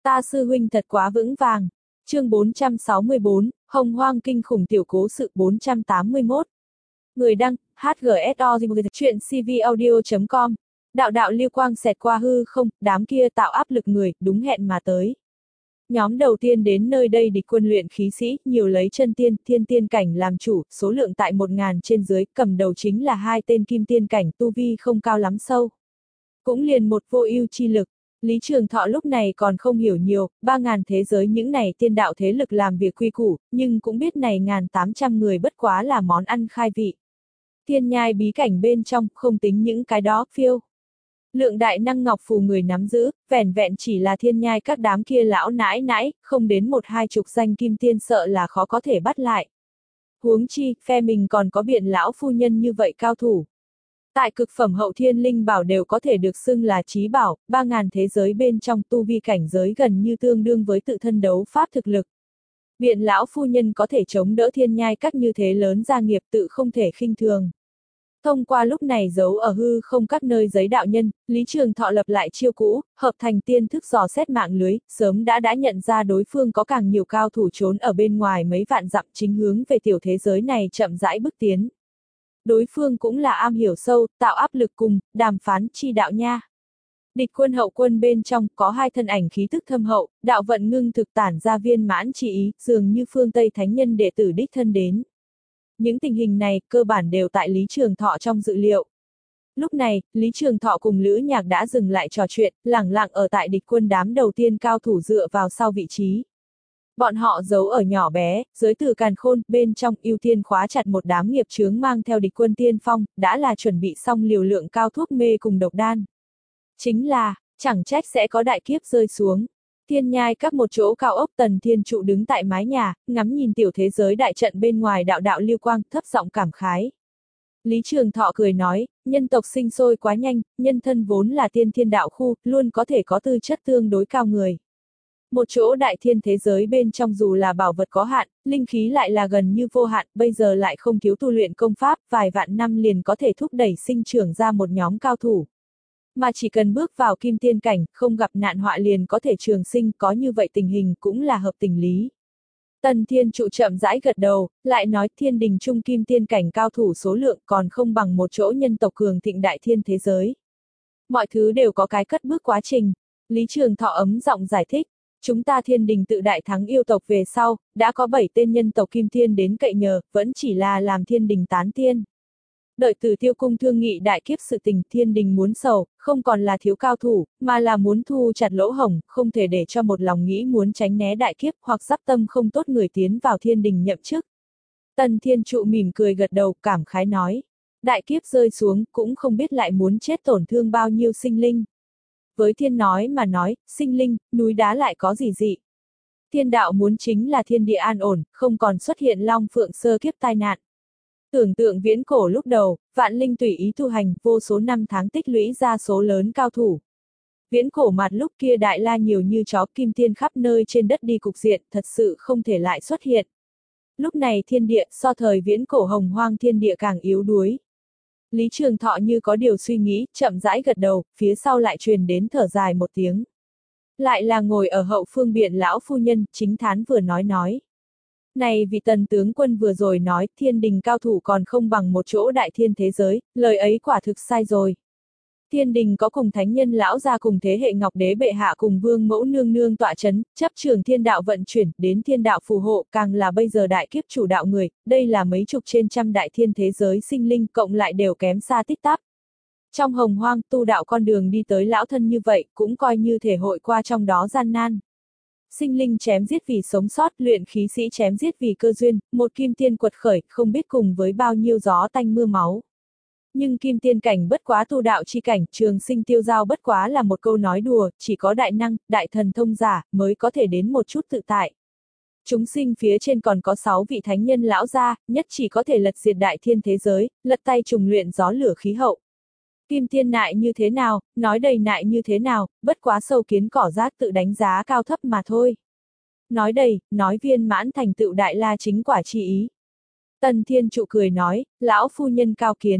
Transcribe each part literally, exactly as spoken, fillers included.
Ta sư huynh thật quá vững vàng. Chương bốn trăm sáu mươi bốn, Hồng Hoang kinh khủng tiểu cố sự bốn trăm tám mươi mốt. Người đăng, hát giê ét o, chuyện c v audio chấm com. Đạo đạo lưu quang xẹt qua hư không, đám kia tạo áp lực người, đúng hẹn mà tới. Nhóm đầu tiên đến nơi đây địch quân luyện khí sĩ, nhiều lấy chân tiên, thiên tiên cảnh làm chủ, số lượng tại một ngàn trên dưới, cầm đầu chính là hai tên kim tiên cảnh, tu vi không cao lắm sâu. Cũng liền một vô ưu chi lực. Lý Trường Thọ lúc này còn không hiểu nhiều, ba ngàn thế giới những này tiên đạo thế lực làm việc quy củ, nhưng cũng biết này ngàn tám trăm người bất quá là món ăn khai vị. Thiên nhai bí cảnh bên trong, không tính những cái đó, phiêu. Lượng đại năng ngọc phù người nắm giữ, vẻn vẹn chỉ là thiên nhai các đám kia lão nãi nãi, không đến một hai chục danh kim tiên sợ là khó có thể bắt lại. Huống chi, phe mình còn có biện lão phu nhân như vậy cao thủ. Tại cực phẩm hậu thiên linh bảo đều có thể được xưng là chí bảo, ba ngàn thế giới bên trong tu vi cảnh giới gần như tương đương với tự thân đấu pháp thực lực. Biện lão phu nhân có thể chống đỡ thiên nhai các như thế lớn gia nghiệp tự không thể khinh thường. Thông qua lúc này giấu ở hư không các nơi giấy đạo nhân, Lý Trường Thọ lập lại chiêu cũ, hợp thành tiên thức dò xét mạng lưới, sớm đã đã nhận ra đối phương có càng nhiều cao thủ trốn ở bên ngoài mấy vạn dặm chính hướng về tiểu thế giới này chậm rãi bước tiến. Đối phương cũng là am hiểu sâu, tạo áp lực cùng, đàm phán chi đạo nha. Địch quân hậu quân bên trong có hai thân ảnh khí tức thâm hậu, đạo vận ngưng thực tản ra viên mãn chi ý, dường như phương Tây thánh nhân đệ tử đích thân đến. Những tình hình này cơ bản đều tại Lý Trường Thọ trong dự liệu. Lúc này, Lý Trường Thọ cùng Lữ Nhạc đã dừng lại trò chuyện, lẳng lặng ở tại địch quân đám đầu tiên cao thủ dựa vào sau vị trí. Bọn họ giấu ở nhỏ bé, dưới từ càn khôn, bên trong ưu tiên khóa chặt một đám nghiệp chướng mang theo địch quân tiên phong, đã là chuẩn bị xong liều lượng cao thuốc mê cùng độc đan. Chính là, chẳng trách sẽ có đại kiếp rơi xuống. Thiên nhai các một chỗ cao ốc Tần Thiên Trụ đứng tại mái nhà, ngắm nhìn tiểu thế giới đại trận bên ngoài đạo đạo lưu quang, thấp giọng cảm khái. Lý Trường Thọ cười nói, nhân tộc sinh sôi quá nhanh, nhân thân vốn là tiên thiên đạo khu, luôn có thể có tư chất tương đối cao người. Một chỗ đại thiên thế giới bên trong dù là bảo vật có hạn, linh khí lại là gần như vô hạn, bây giờ lại không thiếu tu luyện công pháp, vài vạn năm liền có thể thúc đẩy sinh trưởng ra một nhóm cao thủ. Mà chỉ cần bước vào kim tiên cảnh, không gặp nạn họa liền có thể trường sinh, có như vậy tình hình cũng là hợp tình lý. Tần Thiên Trụ chậm rãi gật đầu, lại nói thiên đình trung kim tiên cảnh cao thủ số lượng còn không bằng một chỗ nhân tộc cường thịnh đại thiên thế giới. Mọi thứ đều có cái cất bước quá trình. Lý Trường Thọ ấm giọng giải thích. Chúng ta thiên đình tự đại thắng yêu tộc về sau, đã có bảy tên nhân tộc kim tiên đến cậy nhờ, vẫn chỉ là làm thiên đình tán tiên. Đợi từ Tiêu Cung thương nghị đại kiếp sự tình, thiên đình muốn sầu, không còn là thiếu cao thủ, mà là muốn thu chặt lỗ hổng, không thể để cho một lòng nghĩ muốn tránh né đại kiếp hoặc giáp tâm không tốt người tiến vào thiên đình nhậm chức. Tần Thiên Trụ mỉm cười gật đầu, cảm khái nói. Đại kiếp rơi xuống, cũng không biết lại muốn chết tổn thương bao nhiêu sinh linh. Với thiên nói mà nói, sinh linh, núi đá lại có gì dị. Thiên đạo muốn chính là thiên địa an ổn, không còn xuất hiện long phượng sơ kiếp tai nạn. Tưởng tượng viễn cổ lúc đầu, vạn linh tùy ý tu hành, vô số năm tháng tích lũy ra số lớn cao thủ. Viễn cổ mặt lúc kia đại la nhiều như chó kim tiên khắp nơi trên đất đi cục diện, thật sự không thể lại xuất hiện. Lúc này thiên địa so thời viễn cổ hồng hoang thiên địa càng yếu đuối. Lý Trường Thọ như có điều suy nghĩ, chậm rãi gật đầu, phía sau lại truyền đến thở dài một tiếng. Lại là ngồi ở hậu phương biện lão phu nhân, chính thán vừa nói nói. Này vì tần tướng quân vừa rồi nói, thiên đình cao thủ còn không bằng một chỗ đại thiên thế giới, lời ấy quả thực sai rồi. Thiên đình có cùng thánh nhân lão gia cùng thế hệ ngọc đế bệ hạ cùng vương mẫu nương nương tọa chấn, chấp trường thiên đạo vận chuyển, đến thiên đạo phù hộ, càng là bây giờ đại kiếp chủ đạo người, đây là mấy chục trên trăm đại thiên thế giới sinh linh cộng lại đều kém xa tít tắp. Trong hồng hoang tu đạo con đường đi tới lão thân như vậy, cũng coi như thể hội qua trong đó gian nan. Sinh linh chém giết vì sống sót, luyện khí sĩ chém giết vì cơ duyên, một kim tiên quật khởi, không biết cùng với bao nhiêu gió tanh mưa máu. Nhưng kim tiên cảnh bất quá tu đạo chi cảnh, trường sinh tiêu giao bất quá là một câu nói đùa, chỉ có đại năng, đại thần thông giả, mới có thể đến một chút tự tại. Chúng sinh phía trên còn có sáu vị thánh nhân lão gia, nhất chỉ có thể lật diệt đại thiên thế giới, lật tay trùng luyện gió lửa khí hậu. Kim tiên nại như thế nào, nói đầy nại như thế nào, bất quá sâu kiến cỏ rác tự đánh giá cao thấp mà thôi. Nói đầy, nói viên mãn thành tựu đại la chính quả chi ý. Tần Thiên Trụ cười nói, lão phu nhân cao kiến.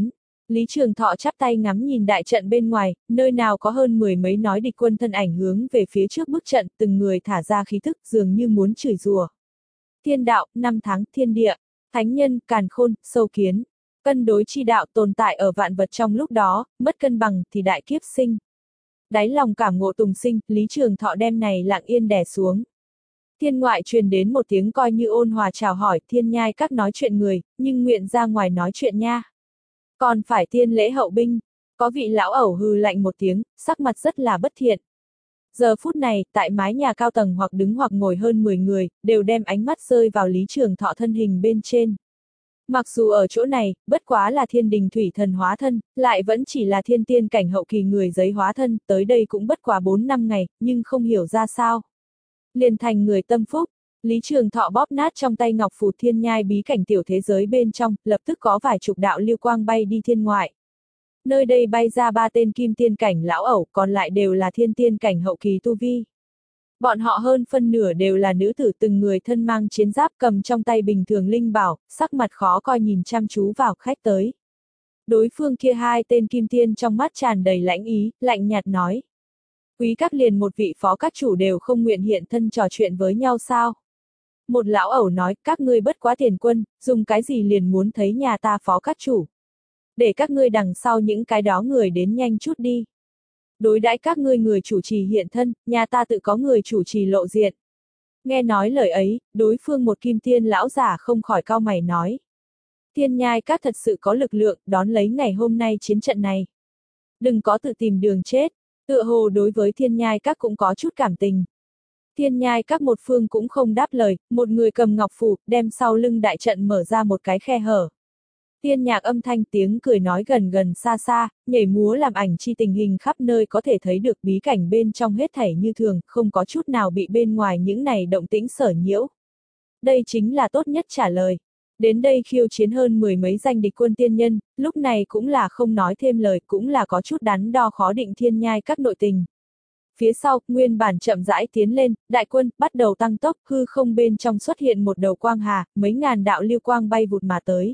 Lý Trường Thọ chắp tay ngắm nhìn đại trận bên ngoài, nơi nào có hơn mười mấy nói địch quân thân ảnh hướng về phía trước bức trận, từng người thả ra khí thức dường như muốn chửi rủa. Thiên đạo, năm tháng, thiên địa, thánh nhân, càn khôn, sâu kiến. Cân đối chi đạo tồn tại ở vạn vật trong lúc đó, mất cân bằng thì đại kiếp sinh. Đáy lòng cảm ngộ tùng sinh, Lý Trường Thọ đem này lặng yên đè xuống. Thiên ngoại truyền đến một tiếng coi như ôn hòa chào hỏi, thiên nhai các nói chuyện người, nhưng nguyện ra ngoài nói chuyện nha. Còn phải tiên lễ hậu binh, có vị lão ẩu hừ lạnh một tiếng, sắc mặt rất là bất thiện. Giờ phút này, tại mái nhà cao tầng hoặc đứng hoặc ngồi hơn mười người, đều đem ánh mắt rơi vào Lý Trường Thọ thân hình bên trên. Mặc dù ở chỗ này, bất quá là thiên đình thủy thần hóa thân, lại vẫn chỉ là thiên tiên cảnh hậu kỳ người giấy hóa thân, tới đây cũng bất quá bốn năm ngày, nhưng không hiểu ra sao. Liền thành người tâm phúc, Lý Trường Thọ bóp nát trong tay ngọc phù thiên nhai bí cảnh tiểu thế giới bên trong, lập tức có vài chục đạo lưu quang bay đi thiên ngoại. Nơi đây bay ra ba tên kim tiên cảnh lão ẩu, còn lại đều là thiên tiên cảnh hậu kỳ tu vi. Bọn họ hơn phân nửa đều là nữ tử, từng người thân mang chiến giáp, cầm trong tay bình thường linh bảo, sắc mặt khó coi nhìn chăm chú vào khách tới. Đối phương kia hai tên kim tiên trong mắt tràn đầy lãnh ý, lạnh nhạt nói. Quý các liền một vị phó các chủ đều không nguyện hiện thân trò chuyện với nhau sao? Một lão ẩu nói, các ngươi bất quá tiền quân, dùng cái gì liền muốn thấy nhà ta phó các chủ. Để các ngươi đằng sau những cái đó người đến nhanh chút đi. Đối đãi các ngươi người chủ trì hiện thân, nhà ta tự có người chủ trì lộ diện. Nghe nói lời ấy, đối phương một kim tiên lão giả không khỏi cau mày nói. Thiên nhai các thật sự có lực lượng, đón lấy ngày hôm nay chiến trận này. Đừng có tự tìm đường chết, tựa hồ đối với thiên nhai các cũng có chút cảm tình. Thiên nhai các một phương cũng không đáp lời, một người cầm ngọc phù, đem sau lưng đại trận mở ra một cái khe hở. Tiên nhạc âm thanh tiếng cười nói gần gần xa xa, nhảy múa làm ảnh chi tình hình khắp nơi có thể thấy được bí cảnh bên trong hết thảy như thường, không có chút nào bị bên ngoài những này động tĩnh sở nhiễu. Đây chính là tốt nhất trả lời. Đến đây khiêu chiến hơn mười mấy danh địch quân tiên nhân, lúc này cũng là không nói thêm lời, cũng là có chút đắn đo khó định thiên nhai các nội tình. Phía sau, nguyên bản chậm rãi tiến lên, đại quân, bắt đầu tăng tốc, hư không bên trong xuất hiện một đầu quang hà, mấy ngàn đạo lưu quang bay vụt mà tới.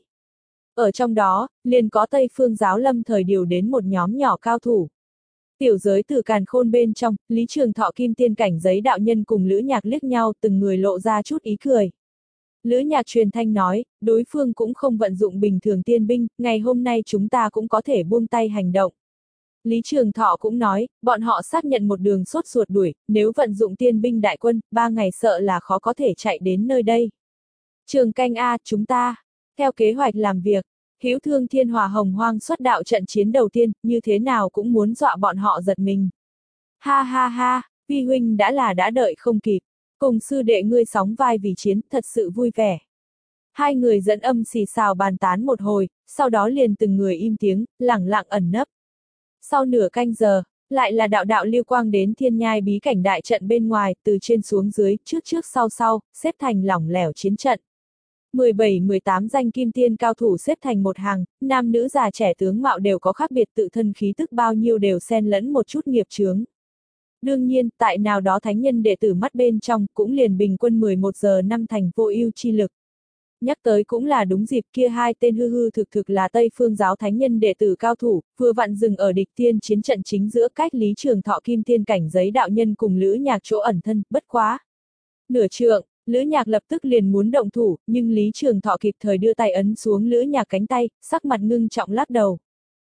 Ở trong đó, liền có Tây Phương giáo lâm thời điều đến một nhóm nhỏ cao thủ. Tiểu giới từ càn khôn bên trong, Lý Trường Thọ kim tiên cảnh giấy đạo nhân cùng Lữ Nhạc liếc nhau từng người lộ ra chút ý cười. Lữ Nhạc truyền thanh nói, đối phương cũng không vận dụng bình thường tiên binh, ngày hôm nay chúng ta cũng có thể buông tay hành động. Lý Trường Thọ cũng nói, bọn họ xác nhận một đường sốt ruột đuổi, nếu vận dụng tiên binh đại quân, ba ngày sợ là khó có thể chạy đến nơi đây. Trường canh A, chúng ta, theo kế hoạch làm việc, Hữu Thương Thiên Hòa Hồng Hoang xuất đạo trận chiến đầu tiên, như thế nào cũng muốn dọa bọn họ giật mình. Ha ha ha, vi huynh đã là đã đợi không kịp, cùng sư đệ ngươi sóng vai vì chiến, thật sự vui vẻ. Hai người dẫn âm xì xào bàn tán một hồi, sau đó liền từng người im tiếng, lẳng lặng ẩn nấp. Sau nửa canh giờ, lại là đạo đạo lưu quang đến thiên nhai bí cảnh đại trận bên ngoài, từ trên xuống dưới, trước trước sau sau, xếp thành lỏng lẻo chiến trận. mười bảy mười tám danh kim tiên cao thủ xếp thành một hàng, nam nữ già trẻ tướng mạo đều có khác biệt, tự thân khí tức bao nhiêu đều xen lẫn một chút nghiệp chướng. Đương nhiên, tại nào đó thánh nhân đệ tử mắt bên trong, cũng liền bình quân mười một giờ năm thành vô ưu chi lực. Nhắc tới cũng là đúng dịp, kia hai tên hư hư thực thực là Tây Phương giáo thánh nhân đệ tử cao thủ, vừa vặn dừng ở địch tiên chiến trận chính giữa cách Lý Trường Thọ kim tiên cảnh giấy đạo nhân cùng Lữ Nhạc chỗ ẩn thân, bất quá. Nửa trượng, Lữ Nhạc lập tức liền muốn động thủ, nhưng Lý Trường Thọ kịp thời đưa tay ấn xuống Lữ Nhạc cánh tay, sắc mặt ngưng trọng lắc đầu.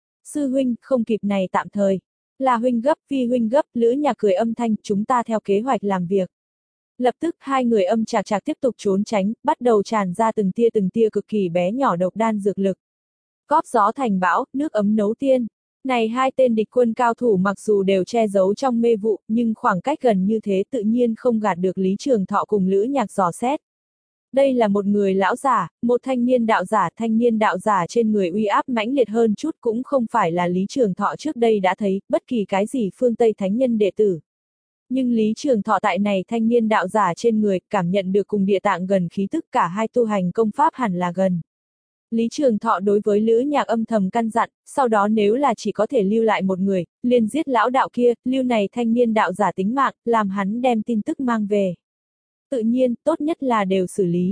Sư huynh, không kịp này tạm thời. Là huynh gấp, vi huynh gấp, Lữ Nhạc cười âm thanh, chúng ta theo kế hoạch làm việc. Lập tức hai người âm chạc chạc tiếp tục trốn tránh, bắt đầu tràn ra từng tia từng tia cực kỳ bé nhỏ độc đan dược lực. Góp gió thành bão, nước ấm nấu tiên. Này hai tên địch quân cao thủ mặc dù đều che giấu trong mê vụ, nhưng khoảng cách gần như thế tự nhiên không gạt được Lý Trường Thọ cùng Lữ Nhạc dò xét. Đây là một người lão giả, một thanh niên đạo giả, thanh niên đạo giả trên người uy áp mãnh liệt hơn chút cũng không phải là Lý Trường Thọ trước đây đã thấy, bất kỳ cái gì phương Tây thánh nhân đệ tử. Nhưng Lý Trường Thọ tại này thanh niên đạo giả trên người, cảm nhận được cùng địa tạng gần khí tức, cả hai tu hành công pháp hẳn là gần. Lý Trường Thọ đối với Lữ Nhạc âm thầm căn dặn, sau đó nếu là chỉ có thể lưu lại một người, liền giết lão đạo kia, lưu này thanh niên đạo giả tính mạng, làm hắn đem tin tức mang về. Tự nhiên, tốt nhất là đều xử lý.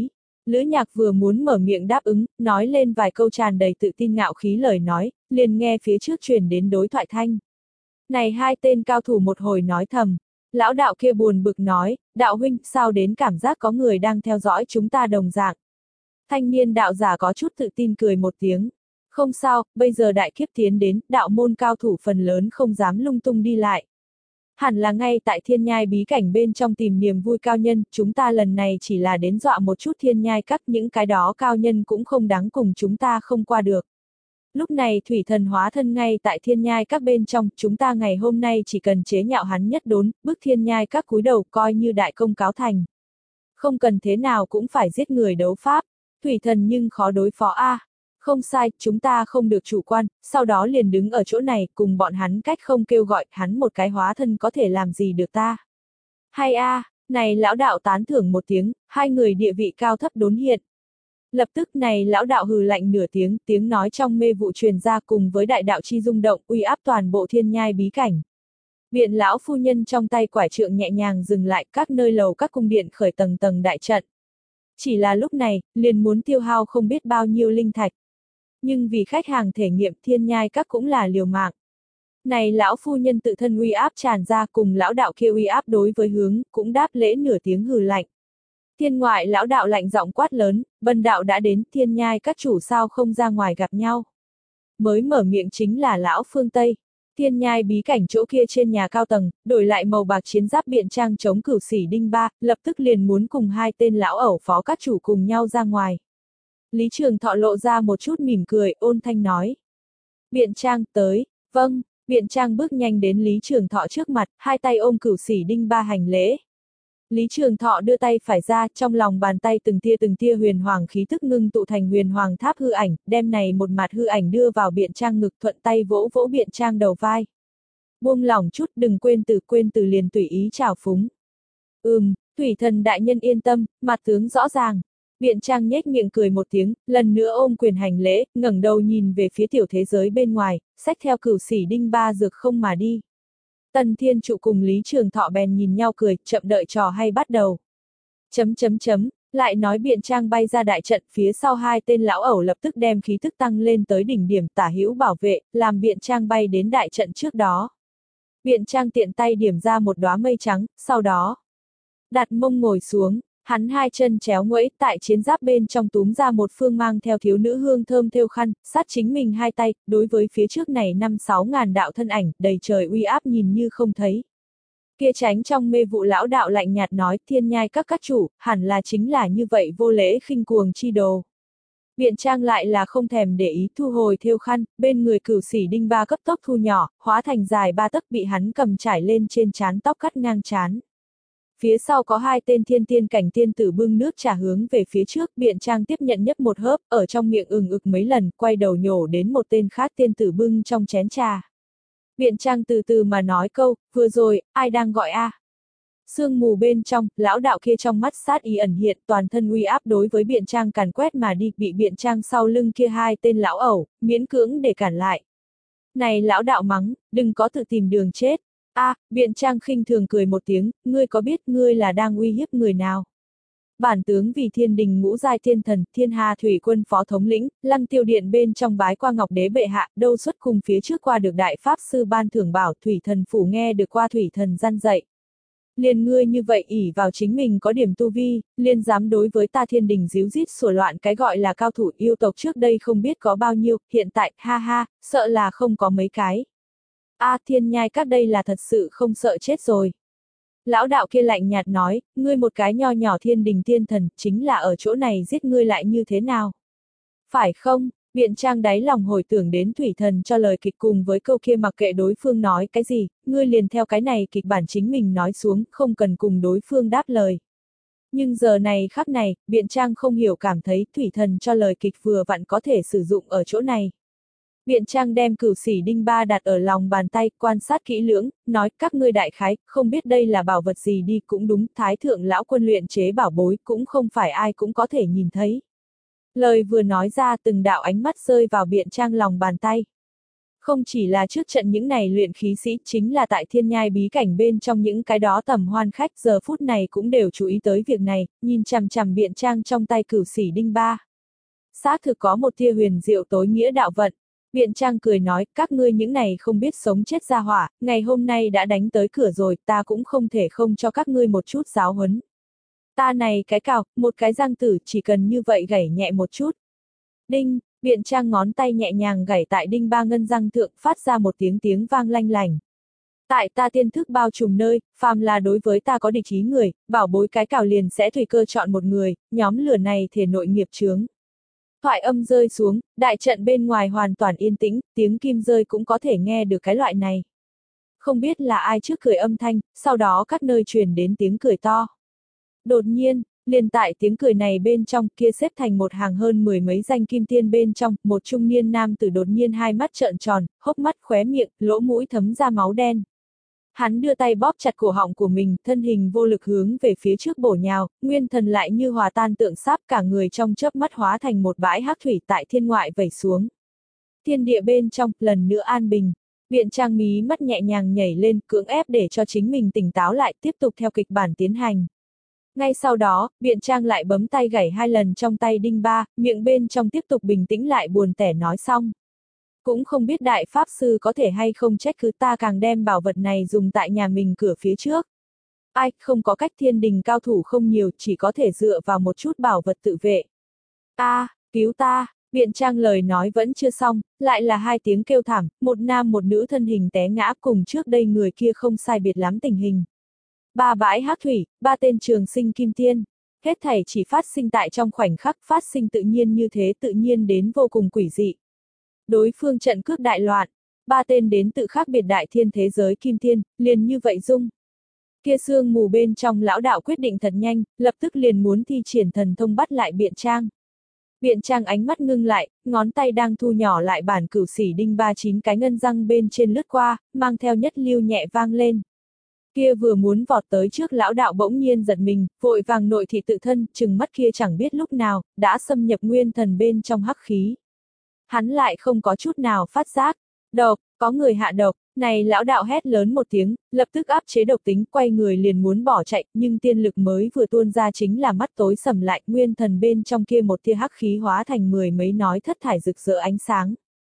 Lữ Nhạc vừa muốn mở miệng đáp ứng, nói lên vài câu tràn đầy tự tin ngạo khí lời nói, liền nghe phía trước truyền đến đối thoại thanh. Này hai tên cao thủ một hồi nói thầm, lão đạo kia buồn bực nói, đạo huynh, sao đến cảm giác có người đang theo dõi chúng ta đồng dạng. Thanh niên đạo giả có chút tự tin cười một tiếng. Không sao, bây giờ đại kiếp tiến đến, đạo môn cao thủ phần lớn không dám lung tung đi lại. Hẳn là ngay tại thiên nhai bí cảnh bên trong tìm niềm vui cao nhân, chúng ta lần này chỉ là đến dọa một chút thiên nhai các, những cái đó cao nhân cũng không đáng cùng chúng ta không qua được. Lúc này thủy thần hóa thân ngay tại thiên nhai các bên trong, chúng ta ngày hôm nay chỉ cần chế nhạo hắn nhất đốn, bức thiên nhai các cúi đầu coi như đại công cáo thành. Không cần thế nào cũng phải giết người đấu pháp, thủy thần nhưng khó đối phó a. À. Không sai, chúng ta không được chủ quan, sau đó liền đứng ở chỗ này cùng bọn hắn cách không kêu gọi, hắn một cái hóa thân có thể làm gì được ta. Hay a, à, này lão đạo tán thưởng một tiếng, hai người địa vị cao thấp đốn hiện. Lập tức này lão đạo hừ lạnh nửa tiếng, tiếng nói trong mê vụ truyền ra cùng với đại đạo chi rung động, uy áp toàn bộ thiên nhai bí cảnh. Biện lão phu nhân trong tay quải trượng nhẹ nhàng dừng lại, các nơi lầu các cung điện khởi tầng tầng đại trận. Chỉ là lúc này, liền muốn tiêu hao không biết bao nhiêu linh thạch. Nhưng vì khách hàng thể nghiệm thiên nhai các cũng là liều mạng. Này lão phu nhân tự thân uy áp tràn ra cùng lão đạo kia uy áp đối với hướng, cũng đáp lễ nửa tiếng hừ lạnh. Thiên ngoại lão đạo lạnh giọng quát lớn, Vân đạo đã đến, thiên nhai các chủ sao không ra ngoài gặp nhau. Mới mở miệng chính là lão phương Tây. Thiên nhai bí cảnh chỗ kia trên nhà cao tầng, đổi lại màu bạc chiến giáp biện trang chống cửu sỉ đinh ba, lập tức liền muốn cùng hai tên lão ẩu phó các chủ cùng nhau ra ngoài. Lý Trường Thọ lộ ra một chút mỉm cười, ôn thanh nói. Biện trang tới, vâng, biện trang bước nhanh đến Lý Trường Thọ trước mặt, hai tay ôm cửu sỉ đinh ba hành lễ. Lý Trường Thọ đưa tay phải ra, trong lòng bàn tay từng tia từng tia huyền hoàng khí tức ngưng tụ thành huyền hoàng tháp hư ảnh, đem này một mặt hư ảnh đưa vào biện trang ngực, thuận tay vỗ vỗ biện trang đầu vai. Buông lỏng chút, đừng quên từ quên từ liền tùy ý trào phúng. Ừm, thủy thần đại nhân yên tâm, mặt tướng rõ ràng. Biện trang nhếch miệng cười một tiếng, lần nữa ôm quyền hành lễ, ngẩng đầu nhìn về phía tiểu thế giới bên ngoài, xách theo cửu sỉ đinh ba dược không mà đi. Tần Thiên Trụ cùng Lý Trường Thọ bèn nhìn nhau cười, chậm đợi trò hay bắt đầu. Chấm chấm chấm, lại nói biện trang bay ra đại trận, phía sau hai tên lão ẩu lập tức đem khí tức tăng lên tới đỉnh điểm tả hữu bảo vệ, làm biện trang bay đến đại trận trước đó. Biện trang tiện tay điểm ra một đóa mây trắng, sau đó đặt mông ngồi xuống, hắn hai chân chéo nguẫy tại chiến giáp bên trong túm ra một phương mang theo thiếu nữ hương thơm thêu khăn, sát chính mình hai tay, đối với phía trước này năm sáu ngàn đạo thân ảnh, đầy trời uy áp nhìn như không thấy. Kia tránh trong mê vụ lão đạo lạnh nhạt nói, thiên nhai các các chủ, hẳn là chính là như vậy vô lễ khinh cuồng chi đồ. Biện trang lại là không thèm để ý thu hồi thêu khăn, bên người cửu sỉ đinh ba cấp tốc thu nhỏ, hóa thành dài ba tấc bị hắn cầm trải lên trên trán tóc cắt ngang trán. Phía sau có hai tên thiên tiên cảnh tiên tử bưng nước trà hướng về phía trước, biện trang tiếp nhận nhấp một hớp, ở trong miệng ừng ực mấy lần, quay đầu nhổ đến một tên khác tiên tử bưng trong chén trà. Biện trang từ từ mà nói câu, vừa rồi, ai đang gọi a? À? Sương mù bên trong, lão đạo kia trong mắt sát ý ẩn hiện, toàn thân uy áp đối với biện trang càn quét mà đi, bị biện trang sau lưng kia hai tên lão ẩu, miễn cưỡng để cản lại. Này lão đạo mắng, đừng có tự tìm đường chết. A, à, biện trang khinh thường cười một tiếng, ngươi có biết ngươi là đang uy hiếp người nào? Bản tướng vì thiên đình ngũ giai thiên thần, thiên hà thủy quân phó thống lĩnh, lăng tiêu điện bên trong bái qua ngọc đế bệ hạ, đâu xuất cùng phía trước qua được đại pháp sư ban thưởng bảo thủy thần phủ nghe được qua thủy thần gian dạy. Liền ngươi như vậy ỷ vào chính mình có điểm tu vi, liền dám đối với ta thiên đình díu dít sủa loạn cái gọi là cao thủ yêu tộc trước đây không biết có bao nhiêu, hiện tại, ha ha, sợ là không có mấy cái. A à, thiên nhai các đây là thật sự không sợ chết rồi. Lão đạo kia lạnh nhạt nói, ngươi một cái nho nhỏ thiên đình thiên thần, chính là ở chỗ này giết ngươi lại như thế nào? Phải không? Biện trang đáy lòng hồi tưởng đến thủy thần cho lời kịch cùng với câu kia mặc kệ đối phương nói cái gì, ngươi liền theo cái này kịch bản chính mình nói xuống, không cần cùng đối phương đáp lời. Nhưng giờ này khắc này, biện trang không hiểu cảm thấy thủy thần cho lời kịch vừa vặn có thể sử dụng ở chỗ này. Biện trang đem cửu sỉ đinh ba đặt ở lòng bàn tay, quan sát kỹ lưỡng, nói các ngươi đại khái, không biết đây là bảo vật gì đi cũng đúng, thái thượng lão quân luyện chế bảo bối cũng không phải ai cũng có thể nhìn thấy. Lời vừa nói ra từng đạo ánh mắt rơi vào biện trang lòng bàn tay. Không chỉ là trước trận những này luyện khí sĩ, chính là tại thiên nhai bí cảnh bên trong những cái đó tầm hoan khách giờ phút này cũng đều chú ý tới việc này, nhìn chằm chằm biện trang trong tay cửu sỉ đinh ba. Xác thực có một tia huyền diệu tối nghĩa đạo vận. Biện trang cười nói, các ngươi những này không biết sống chết ra hỏa, ngày hôm nay đã đánh tới cửa rồi, ta cũng không thể không cho các ngươi một chút giáo huấn. Ta này cái cào, một cái răng tử chỉ cần như vậy gảy nhẹ một chút. Đinh, biện trang ngón tay nhẹ nhàng gảy tại đinh ba ngân răng thượng, phát ra một tiếng tiếng vang lanh lành. Tại ta tiên thức bao trùm nơi, phàm là đối với ta có địch ý người, bảo bối cái cào liền sẽ tùy cơ chọn một người, nhóm lửa này thể nội nghiệp chướng. Thoại âm rơi xuống, đại trận bên ngoài hoàn toàn yên tĩnh, tiếng kim rơi cũng có thể nghe được cái loại này. Không biết là ai trước cười âm thanh, sau đó các nơi truyền đến tiếng cười to. Đột nhiên, liền tại tiếng cười này bên trong kia xếp thành một hàng hơn mười mấy danh kim tiên bên trong, một trung niên nam tử đột nhiên hai mắt trợn tròn, hốc mắt khóe miệng, lỗ mũi thấm ra máu đen. Hắn đưa tay bóp chặt cổ họng của mình, thân hình vô lực hướng về phía trước bổ nhào, nguyên thần lại như hòa tan tượng sáp, cả người trong chớp mắt hóa thành một bãi hắc thủy tại thiên ngoại vẩy xuống. Thiên địa bên trong, lần nữa an bình. Biện trang mí mắt nhẹ nhàng nhảy lên, cưỡng ép để cho chính mình tỉnh táo lại, tiếp tục theo kịch bản tiến hành. Ngay sau đó, biện trang lại bấm tay gảy hai lần trong tay đinh ba, miệng bên trong tiếp tục bình tĩnh lại buồn tẻ nói xong. Cũng không biết đại pháp sư có thể hay không trách cứ ta càng đem bảo vật này dùng tại nhà mình cửa phía trước. Ai, không có cách, thiên đình cao thủ không nhiều, chỉ có thể dựa vào một chút bảo vật tự vệ. A, à, cứu ta, biện trang lời nói vẫn chưa xong, lại là hai tiếng kêu thảm, một nam một nữ thân hình té ngã cùng trước đây người kia không sai biệt lắm tình hình. Ba bãi hắc thủy, ba tên trường sinh kim tiên. Hết thảy chỉ phát sinh tại trong khoảnh khắc, phát sinh tự nhiên như thế, tự nhiên đến vô cùng quỷ dị. Đối phương trận cước đại loạn, ba tên đến tự khác biệt đại thiên thế giới kim tiên, liền như vậy dung. Kia sương mù bên trong lão đạo quyết định thật nhanh, lập tức liền muốn thi triển thần thông bắt lại biện trang. Biện trang ánh mắt ngưng lại, ngón tay đang thu nhỏ lại bản cửu sỉ đinh ba chín cái ngân răng bên trên lướt qua, mang theo nhất lưu nhẹ vang lên. Kia vừa muốn vọt tới trước lão đạo bỗng nhiên giật mình, vội vàng nội thị tự thân, chừng mắt kia chẳng biết lúc nào, đã xâm nhập nguyên thần bên trong hắc khí. Hắn lại không có chút nào phát giác. Độc, có người hạ độc, này lão đạo hét lớn một tiếng, lập tức áp chế độc tính, quay người liền muốn bỏ chạy, nhưng tiên lực mới vừa tuôn ra chính là mắt tối sầm lại, nguyên thần bên trong kia một tia hắc khí hóa thành mười mấy nói thất thải rực rỡ ánh sáng.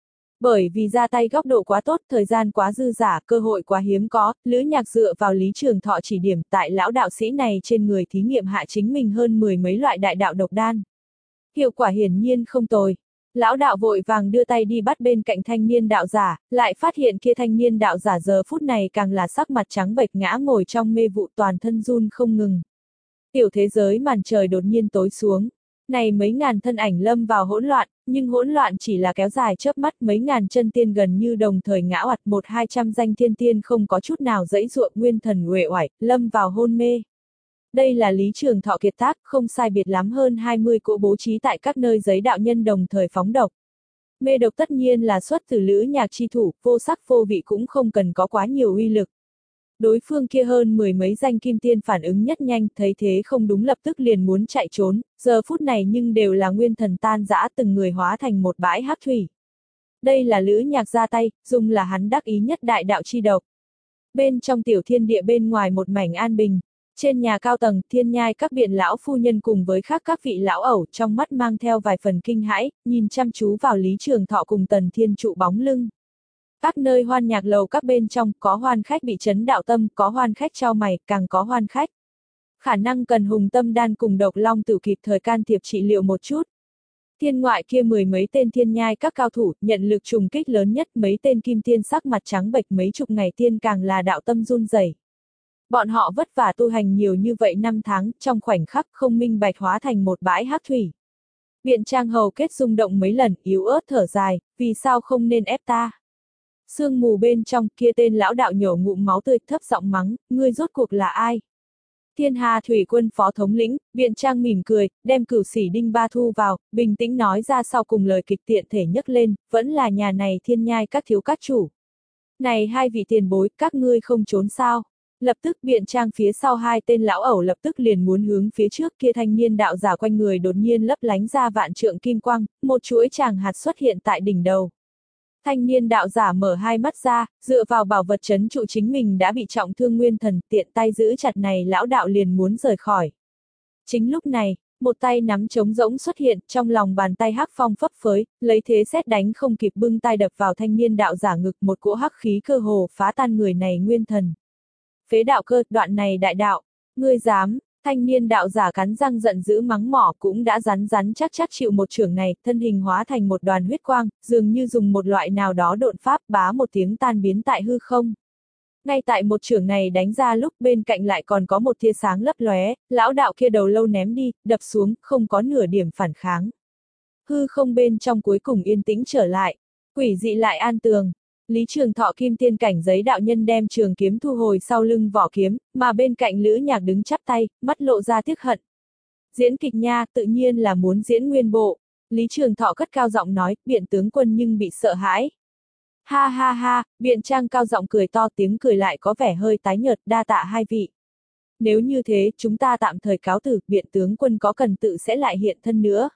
Bởi vì ra tay góc độ quá tốt, thời gian quá dư giả, cơ hội quá hiếm có, Lữ Nhạc dựa vào Lý Trường Thọ chỉ điểm tại lão đạo sĩ này trên người thí nghiệm hạ chính mình hơn mười mấy loại đại đạo độc đan. Hiệu quả hiển nhiên không tồi. Lão đạo vội vàng đưa tay đi bắt bên cạnh thanh niên đạo giả, lại phát hiện kia thanh niên đạo giả giờ phút này càng là sắc mặt trắng bệch ngã ngồi trong mê vụ, toàn thân run không ngừng. Tiểu thế giới màn trời đột nhiên tối xuống. Này mấy ngàn thân ảnh lâm vào hỗn loạn, nhưng hỗn loạn chỉ là kéo dài chớp mắt, mấy ngàn chân tiên gần như đồng thời ngã oặt, một hai trăm danh thiên tiên không có chút nào dãy ruộng, nguyên thần uể oải, lâm vào hôn mê. Đây là Lý Trường Thọ kiệt tác, không sai biệt lắm hơn hai mươi cỗ bố trí tại các nơi giấy đạo nhân đồng thời phóng độc. Mê độc tất nhiên là xuất từ Lữ Nhạc chi thủ, vô sắc vô vị cũng không cần có quá nhiều uy lực. Đối phương kia hơn mười mấy danh kim tiên phản ứng nhất nhanh, thấy thế không đúng lập tức liền muốn chạy trốn, giờ phút này nhưng đều là nguyên thần tan rã, từng người hóa thành một bãi hắc thủy. Đây là Lữ Nhạc ra tay, dùng là hắn đắc ý nhất đại đạo chi độc. Bên trong tiểu thiên địa bên ngoài một mảnh an bình, trên nhà cao tầng, thiên nhai các biện lão phu nhân cùng với khác các vị lão ẩu trong mắt mang theo vài phần kinh hãi, nhìn chăm chú vào Lý Trường Thọ cùng Tần Thiên trụ bóng lưng. Các nơi hoan nhạc lầu các bên trong, có hoan khách bị chấn đạo tâm, có hoan khách trao mày, càng có hoan khách. Khả năng cần hùng tâm đan cùng độc long tử kịp thời can thiệp trị liệu một chút. Thiên ngoại kia mười mấy tên thiên nhai các cao thủ, nhận lực trùng kích lớn nhất, mấy tên kim tiên sắc mặt trắng bệch, mấy chục ngày tiên càng là đạo tâm run rẩy. Bọn họ vất vả tu hành nhiều như vậy năm tháng, trong khoảnh khắc không minh bạch hóa thành một bãi hắc thủy. Biện trang hầu kết rung động mấy lần, yếu ớt thở dài, vì sao không nên ép ta? Sương mù bên trong, kia tên lão đạo nhổ ngụm máu tươi, thấp giọng mắng, ngươi rốt cuộc là ai? Thiên Hà Thủy Quân phó thống lĩnh, biện trang mỉm cười, đem cửu sỉ đinh ba thu vào, bình tĩnh nói ra sau cùng lời kịch tiện thể nhấc lên, vẫn là nhà này thiên nhai các thiếu các chủ. Này hai vị tiền bối, các ngươi không trốn sao? Lập tức biện trang phía sau hai tên lão ẩu lập tức liền muốn hướng phía trước, kia thanh niên đạo giả quanh người đột nhiên lấp lánh ra vạn trượng kim quang, một chuỗi tràng hạt xuất hiện tại đỉnh đầu. Thanh niên đạo giả mở hai mắt ra, dựa vào bảo vật trấn trụ chính mình đã bị trọng thương nguyên thần, tiện tay giữ chặt này lão đạo liền muốn rời khỏi. Chính lúc này, một tay nắm trống rỗng xuất hiện, trong lòng bàn tay hắc phong phấp phới, lấy thế sét đánh không kịp bưng tay đập vào thanh niên đạo giả ngực, một cỗ hắc khí cơ hồ phá tan người này nguyên thần. Phế đạo cơ, đoạn này đại đạo, ngươi dám, thanh niên đạo giả cắn răng giận dữ mắng mỏ, cũng đã rắn rắn chắc chắc chịu một chưởng này, thân hình hóa thành một đoàn huyết quang, dường như dùng một loại nào đó độn pháp, bá một tiếng tan biến tại hư không. Ngay tại một chưởng này đánh ra lúc bên cạnh lại còn có một tia sáng lấp lóe, lão đạo kia đầu lâu ném đi, đập xuống, không có nửa điểm phản kháng. Hư không bên trong cuối cùng yên tĩnh trở lại, quỷ dị lại an tường. Lý Trường Thọ kim tiên cảnh giới đạo nhân đem trường kiếm thu hồi sau lưng vỏ kiếm, mà bên cạnh Lữ Nhạc đứng chắp tay, mắt lộ ra tiếc hận. Diễn kịch nha, tự nhiên là muốn diễn nguyên bộ. Lý Trường Thọ cất cao giọng nói, biện tướng quân nhưng bị sợ hãi. Ha ha ha, biện trang cao giọng cười to, tiếng cười lại có vẻ hơi tái nhợt, đa tạ hai vị. Nếu như thế, chúng ta tạm thời cáo từ, biện tướng quân có cần tự sẽ lại hiện thân nữa.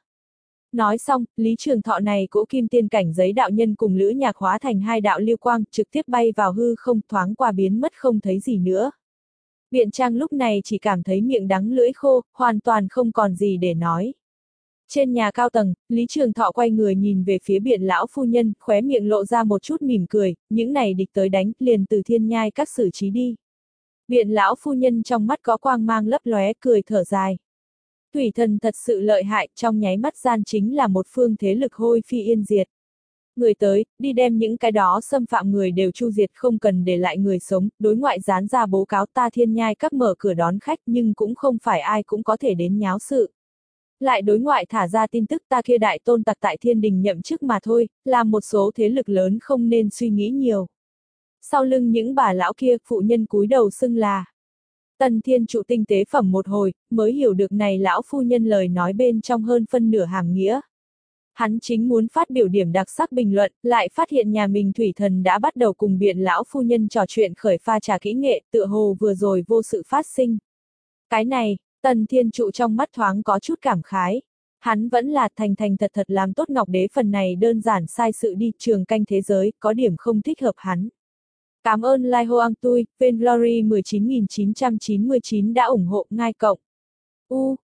Nói xong, Lý Trường Thọ này cỗ kim tiên cảnh giới đạo nhân cùng Lữ Nhạc hóa thành hai đạo lưu quang, trực tiếp bay vào hư không, thoáng qua biến mất không thấy gì nữa. Biện trang lúc này chỉ cảm thấy miệng đắng lưỡi khô, hoàn toàn không còn gì để nói. Trên nhà cao tầng, Lý Trường Thọ quay người nhìn về phía biện lão phu nhân, khóe miệng lộ ra một chút mỉm cười, những này địch tới đánh, liền từ thiên nhai các xử trí đi. Biện lão phu nhân trong mắt có quang mang lấp lóe, cười thở dài. Thủy thần thật sự lợi hại, trong nháy mắt gian chính là một phương thế lực hôi phi yên diệt. Người tới, đi đem những cái đó xâm phạm người đều chu diệt, không cần để lại người sống, đối ngoại dán ra bố cáo ta thiên nhai các mở cửa đón khách, nhưng cũng không phải ai cũng có thể đến nháo sự. Lại đối ngoại thả ra tin tức ta kia đại tôn tặc tại thiên đình nhậm chức mà thôi, làm một số thế lực lớn không nên suy nghĩ nhiều. Sau lưng những bà lão kia, phụ nhân cúi đầu xưng là. Tần Thiên Trụ tinh tế phẩm một hồi, mới hiểu được này lão phu nhân lời nói bên trong hơn phân nửa hàm nghĩa. Hắn chính muốn phát biểu điểm đặc sắc bình luận, lại phát hiện nhà mình thủy thần đã bắt đầu cùng biện lão phu nhân trò chuyện khởi pha trà kỹ nghệ, tựa hồ vừa rồi vô sự phát sinh. Cái này, Tần Thiên Trụ trong mắt thoáng có chút cảm khái. Hắn vẫn là thành thành thật thật làm tốt ngọc đế phần này đơn giản sai sự đi, trường canh thế giới, có điểm không thích hợp hắn. Cảm ơn Lai Hoang Tui, Vainglory một chín nghìn chín trăm chín mươi chín đã ủng hộ ngai cộng. U